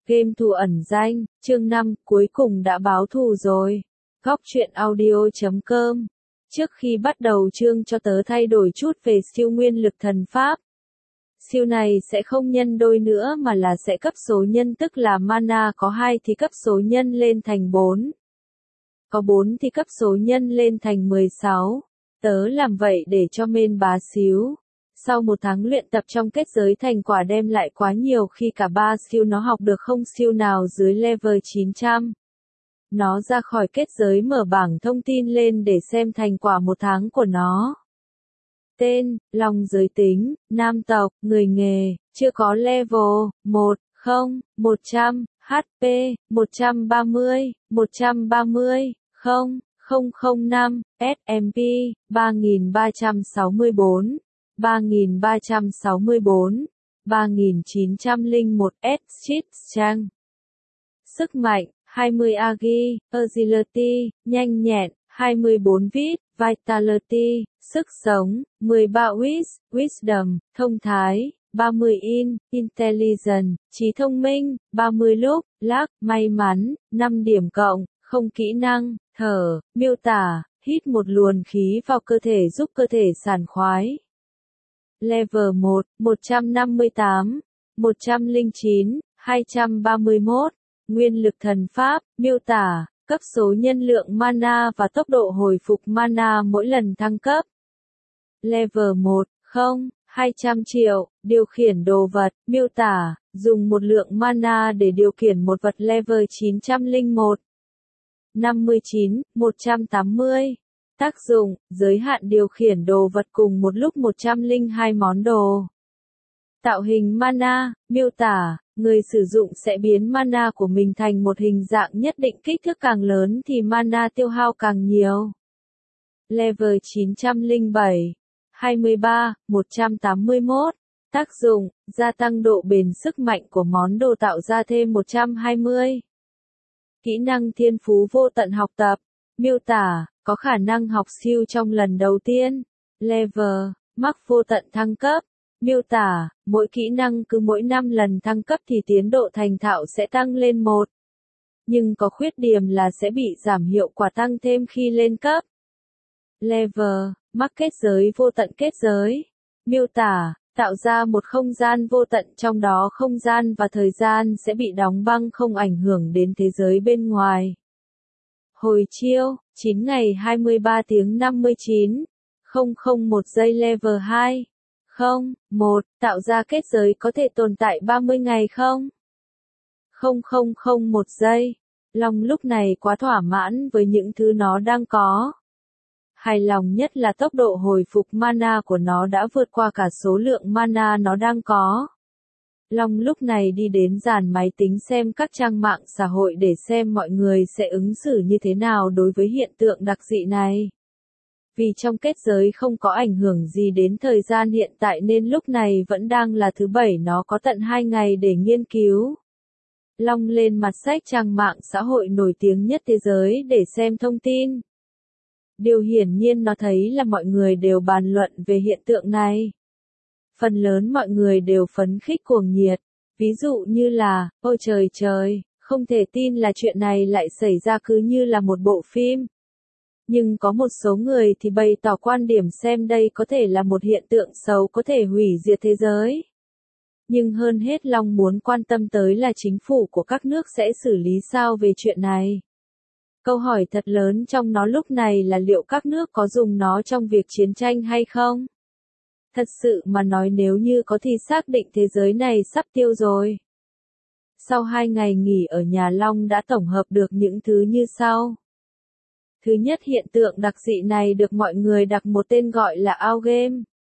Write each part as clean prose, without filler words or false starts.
Game thủ ẩn danh, chương 5, cuối cùng đã báo thù rồi. Góc truyện audio.com. Trước khi bắt đầu chương cho tớ thay đổi chút về siêu nguyên lực thần pháp. Siêu này sẽ không nhân đôi nữa mà là sẽ cấp số nhân, tức là mana có 2 thì cấp số nhân lên thành 4. Có 4 thì cấp số nhân lên thành 16. Tớ làm vậy để cho main bá xíu. Sau 1 tháng luyện tập trong kết giới, thành quả đem lại quá nhiều khi cả 3 siêu nó học được không siêu nào dưới level 900. Nó ra khỏi kết giới, mở bảng thông tin lên để xem thành quả 1 tháng của nó. Tên, Long, giới tính, nam tộc, người nghề, chưa có level, 1, 0, 100, HP, 130, 130, 0, 005, SMP, 3364. 3364, 3901 S. Cheat Trang. Sức mạnh, 20 Agi, Agility, nhanh nhẹn, 24 Vit, Vitality, sức sống, 13 Wisdom, thông thái, 30 Intelligence, trí thông minh, 30 Luck, may mắn, 5 điểm cộng, không kỹ năng, thở, miêu tả, hít một luồng khí vào cơ thể giúp cơ thể sảng khoái. Level 1, 158, 109, 231, nguyên lực thần pháp, miêu tả, cấp số nhân lượng mana và tốc độ hồi phục mana mỗi lần thăng cấp. Level 1, 0, 200 triệu, điều khiển đồ vật, miêu tả, dùng một lượng mana để điều khiển một vật. Level 901, 59, 180. Tác dụng, giới hạn điều khiển đồ vật cùng một lúc 102 món đồ. Tạo hình mana, miêu tả, người sử dụng sẽ biến mana của mình thành một hình dạng nhất định, kích thước càng lớn thì mana tiêu hao càng nhiều. Level 907, 23, 181. Tác dụng, gia tăng độ bền sức mạnh của món đồ, tạo ra thêm 120. Kỹ năng thiên phú vô tận học tập, miêu tả, có khả năng học siêu trong lần đầu tiên. Level, mắc vô tận thăng cấp, miêu tả, mỗi kỹ năng cứ mỗi 5 lần thăng cấp thì tiến độ thành thạo sẽ tăng lên 1. Nhưng có khuyết điểm là sẽ bị giảm hiệu quả tăng thêm khi lên cấp. Level, mắc kết giới vô tận. Kết giới, miêu tả, tạo ra một không gian vô tận, trong đó không gian và thời gian sẽ bị đóng băng, không ảnh hưởng đến thế giới bên ngoài. Hồi chiêu, 9 ngày 23 tiếng 59, 001 giây. Level 2, 1, tạo ra kết giới có thể tồn tại 30 ngày không? 0001 giây. Long lúc này quá thỏa mãn với những thứ nó đang có. Hài lòng nhất là tốc độ hồi phục mana của nó đã vượt qua cả số lượng mana nó đang có. Long lúc này đi đến dàn máy tính xem các trang mạng xã hội để xem mọi người sẽ ứng xử như thế nào đối với hiện tượng đặc dị này. Vì trong kết giới không có ảnh hưởng gì đến thời gian hiện tại nên lúc này vẫn đang là thứ Bảy, nó có tận 2 ngày để nghiên cứu. Long lên mặt sách trang mạng xã hội nổi tiếng nhất thế giới để xem thông tin. Điều hiển nhiên nó thấy là mọi người đều bàn luận về hiện tượng này. Phần lớn mọi người đều phấn khích cuồng nhiệt. Ví dụ như là, ôi trời trời, không thể tin là chuyện này lại xảy ra, cứ như là một bộ phim. Nhưng có một số người thì bày tỏ quan điểm xem đây có thể là một hiện tượng xấu có thể hủy diệt thế giới. Nhưng hơn hết Long muốn quan tâm tới là chính phủ của các nước sẽ xử lý sao về chuyện này. Câu hỏi thật lớn trong nó lúc này là liệu các nước có dùng nó trong việc chiến tranh hay không? Thật sự mà nói, nếu như có thì xác định thế giới này sắp tiêu rồi. Sau 2 ngày nghỉ ở nhà, Long đã tổng hợp được những thứ như sau. Thứ nhất, hiện tượng đặc dị này được mọi người đặt một tên gọi là outgame.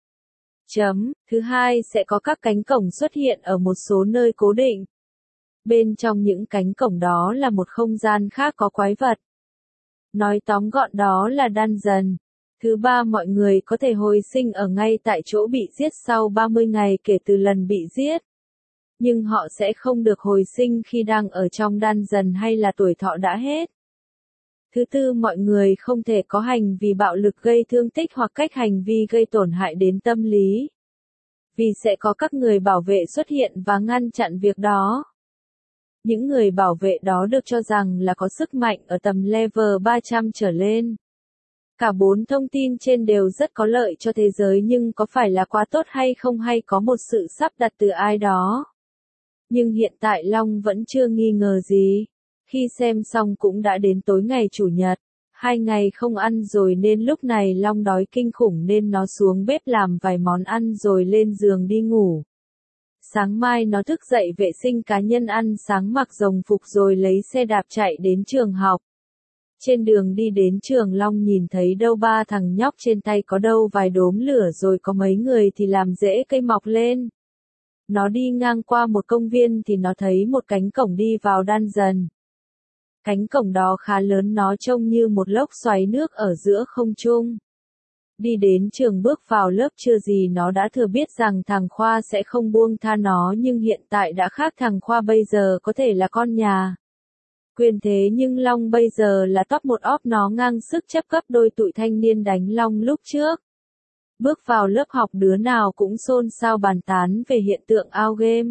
Thứ hai, sẽ có các cánh cổng xuất hiện ở một số nơi cố định. Bên trong những cánh cổng đó là một không gian khác có quái vật. Nói tóm gọn đó là dungeon. Thứ ba, mọi người có thể hồi sinh ở ngay tại chỗ bị giết sau 30 ngày kể từ lần bị giết. Nhưng họ sẽ không được hồi sinh khi đang ở trong dungeon hay là tuổi thọ đã hết. Thứ tư, mọi người không thể có hành vi bạo lực gây thương tích hoặc cách hành vi gây tổn hại đến tâm lý. Vì sẽ có các người bảo vệ xuất hiện và ngăn chặn việc đó. Những người bảo vệ đó được cho rằng là có sức mạnh ở tầm level 300 trở lên. Cả 4 thông tin trên đều rất có lợi cho thế giới nhưng có phải là quá tốt hay không hay có một sự sắp đặt từ ai đó. Nhưng hiện tại Long vẫn chưa nghi ngờ gì. Khi xem xong cũng đã đến tối ngày Chủ nhật. 2 ngày không ăn rồi nên lúc này Long đói kinh khủng nên nó xuống bếp làm vài món ăn rồi lên giường đi ngủ. Sáng mai nó thức dậy vệ sinh cá nhân ăn sáng mặc đồng phục rồi lấy xe đạp chạy đến trường học. Trên đường đi đến trường Long nhìn thấy đâu 3 thằng nhóc trên tay có đâu vài đốm lửa rồi có mấy người thì làm rễ cây mọc lên. Nó đi ngang qua một công viên thì nó thấy một cánh cổng đi vào dungeon. Cánh cổng đó khá lớn, nó trông như một lốc xoáy nước ở giữa không trung. Đi đến trường bước vào lớp chưa gì nó đã thừa biết rằng thằng Khoa sẽ không buông tha nó nhưng hiện tại đã khác, thằng Khoa bây giờ có thể là con nhà. Quyền thế nhưng Long bây giờ là top 1 op, nó ngang sức chấp gấp đôi tụi thanh niên đánh Long lúc trước. Bước vào lớp học đứa nào cũng xôn xao bàn tán về hiện tượng out game.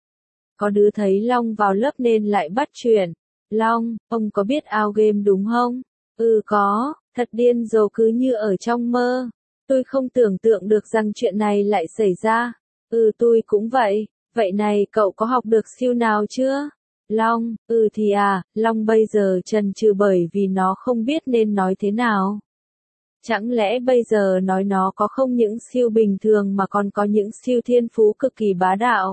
Có đứa thấy Long vào lớp nên lại bắt chuyện. Long, ông có biết out game đúng không? Ừ có, thật điên rồ cứ như ở trong mơ. Tôi không tưởng tượng được rằng chuyện này lại xảy ra. Ừ tôi cũng vậy. Vậy này cậu có học được skill nào chưa? Long, thì Long bây giờ chần chừ bởi vì nó không biết nên nói thế nào. Chẳng lẽ bây giờ nói nó có không những siêu bình thường mà còn có những siêu thiên phú cực kỳ bá đạo.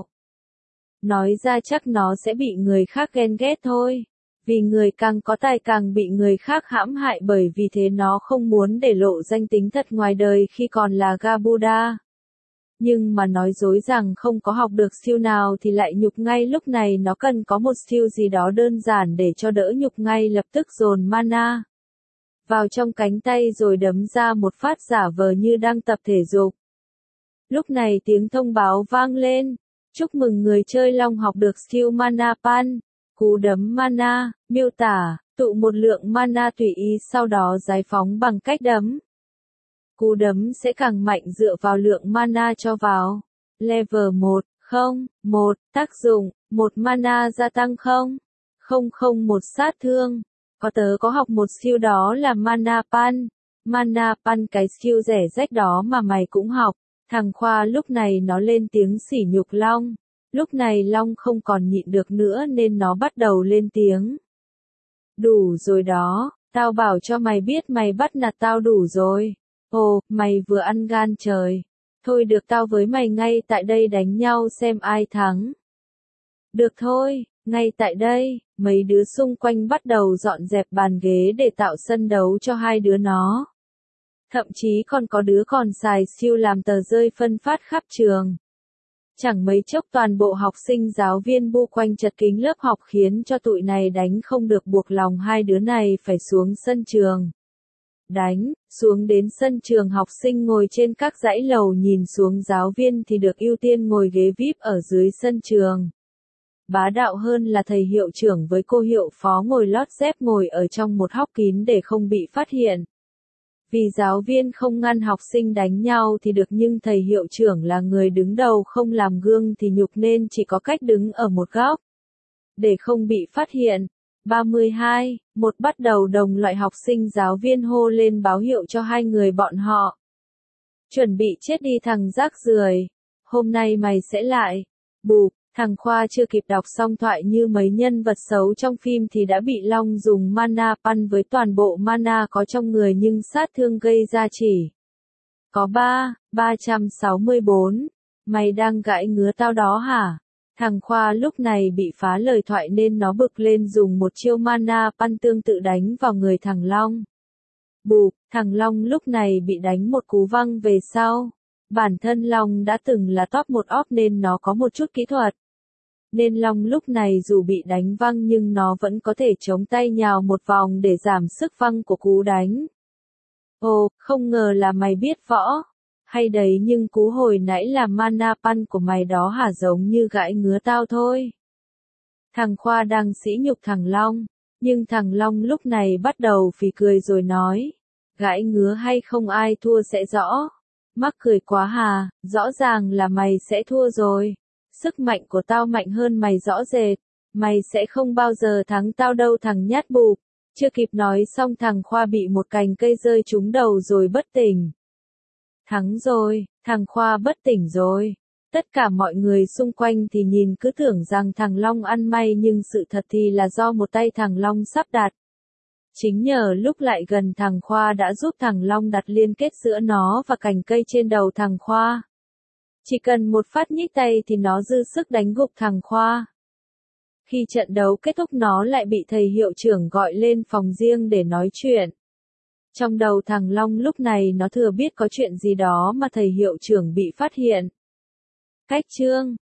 Nói ra chắc nó sẽ bị người khác ghen ghét thôi. Vì người càng có tài càng bị người khác hãm hại, bởi vì thế nó không muốn để lộ danh tính thật ngoài đời khi còn là Gabuda. Nhưng mà nói dối rằng không có học được siêu nào thì lại nhục ngay lúc này, nó cần có một siêu gì đó đơn giản để cho đỡ nhục ngay lập tức dồn mana vào trong cánh tay rồi đấm ra một phát giả vờ như đang tập thể dục. Lúc này tiếng thông báo vang lên. Chúc mừng người chơi Long học được skill Mana Pan. Cú đấm mana, miêu tả, tụ một lượng mana tùy ý sau đó giải phóng bằng cách đấm. Cú đấm sẽ càng mạnh dựa vào lượng mana cho vào. Level 1, 1, tác dụng, 1 mana gia tăng 001 sát thương. Tớ có học một skill đó là Mana Pan. Mana Pan, cái skill rẻ rách đó mà mày cũng học. Thằng Khoa lúc này nó lên tiếng sỉ nhục Long. Lúc này Long không còn nhịn được nữa nên nó bắt đầu lên tiếng. Đủ rồi đó, tao bảo cho mày biết mày bắt nạt tao đủ rồi. Ồ, mày vừa ăn gan trời. Thôi được, tao với mày ngay tại đây đánh nhau xem ai thắng. Được thôi, ngay tại đây, mấy đứa xung quanh bắt đầu dọn dẹp bàn ghế để tạo sân đấu cho hai đứa nó. Thậm chí còn có đứa còn xài siêu làm tờ rơi phân phát khắp trường. Chẳng mấy chốc toàn bộ học sinh giáo viên bu quanh chật kín lớp học khiến cho tụi này đánh không được, buộc lòng hai đứa này phải xuống sân trường. Đánh, xuống đến sân trường học sinh ngồi trên các dãy lầu nhìn xuống, giáo viên thì được ưu tiên ngồi ghế VIP ở dưới sân trường. Bá đạo hơn là thầy hiệu trưởng với cô hiệu phó ngồi lót dép ngồi ở trong một góc kín để không bị phát hiện. Vì giáo viên không ngăn học sinh đánh nhau thì được, nhưng thầy hiệu trưởng là người đứng đầu không làm gương thì nhục nên chỉ có cách đứng ở một góc để không bị phát hiện. 32, một bắt đầu đồng loại học sinh giáo viên hô lên báo hiệu cho hai người bọn họ. Chuẩn bị chết đi thằng rác rưởi, hôm nay mày sẽ lại. Bụp, thằng Khoa chưa kịp đọc xong thoại như mấy nhân vật xấu trong phim thì đã bị Long dùng Mana Pan với toàn bộ mana có trong người nhưng sát thương gây ra chỉ có 364. Mày đang gãi ngứa tao đó hả? Thằng Khoa lúc này bị phá lời thoại nên nó bực lên dùng một chiêu Mana Pan tương tự đánh vào người thằng Long. Bụp, thằng Long lúc này bị đánh một cú văng về sau. Bản thân Long đã từng là top 1 op nên nó có một chút kỹ thuật. Nên Long lúc này dù bị đánh văng nhưng nó vẫn có thể chống tay nhào một vòng để giảm sức văng của cú đánh. Ồ, không ngờ là mày biết võ. Hay đấy, nhưng cú hồi nãy là Mana Pan của mày đó hả? Giống như gãi ngứa tao thôi. Thằng Khoa đang sỉ nhục thằng Long. Nhưng thằng Long lúc này bắt đầu phì cười rồi nói. Gãi ngứa hay không ai thua sẽ rõ. Mắc cười quá hà, rõ ràng là mày sẽ thua rồi. Sức mạnh của tao mạnh hơn mày rõ rệt. mày sẽ không bao giờ thắng tao đâu thằng nhát bụp. Chưa kịp nói xong thằng Khoa bị một cành cây rơi trúng đầu rồi bất tỉnh. Thắng rồi, thằng Khoa bất tỉnh rồi. Tất cả mọi người xung quanh thì nhìn cứ tưởng rằng thằng Long ăn may nhưng sự thật thì là do một tay thằng Long sắp đặt. Chính nhờ lúc lại gần thằng Khoa đã giúp thằng Long đặt liên kết giữa nó và cành cây trên đầu thằng Khoa. Chỉ cần một phát nhích tay thì nó dư sức đánh gục thằng Khoa. Khi trận đấu kết thúc nó lại bị thầy hiệu trưởng gọi lên phòng riêng để nói chuyện. Trong đầu thằng Long lúc này nó thừa biết có chuyện gì đó mà thầy hiệu trưởng bị phát hiện. Cách chương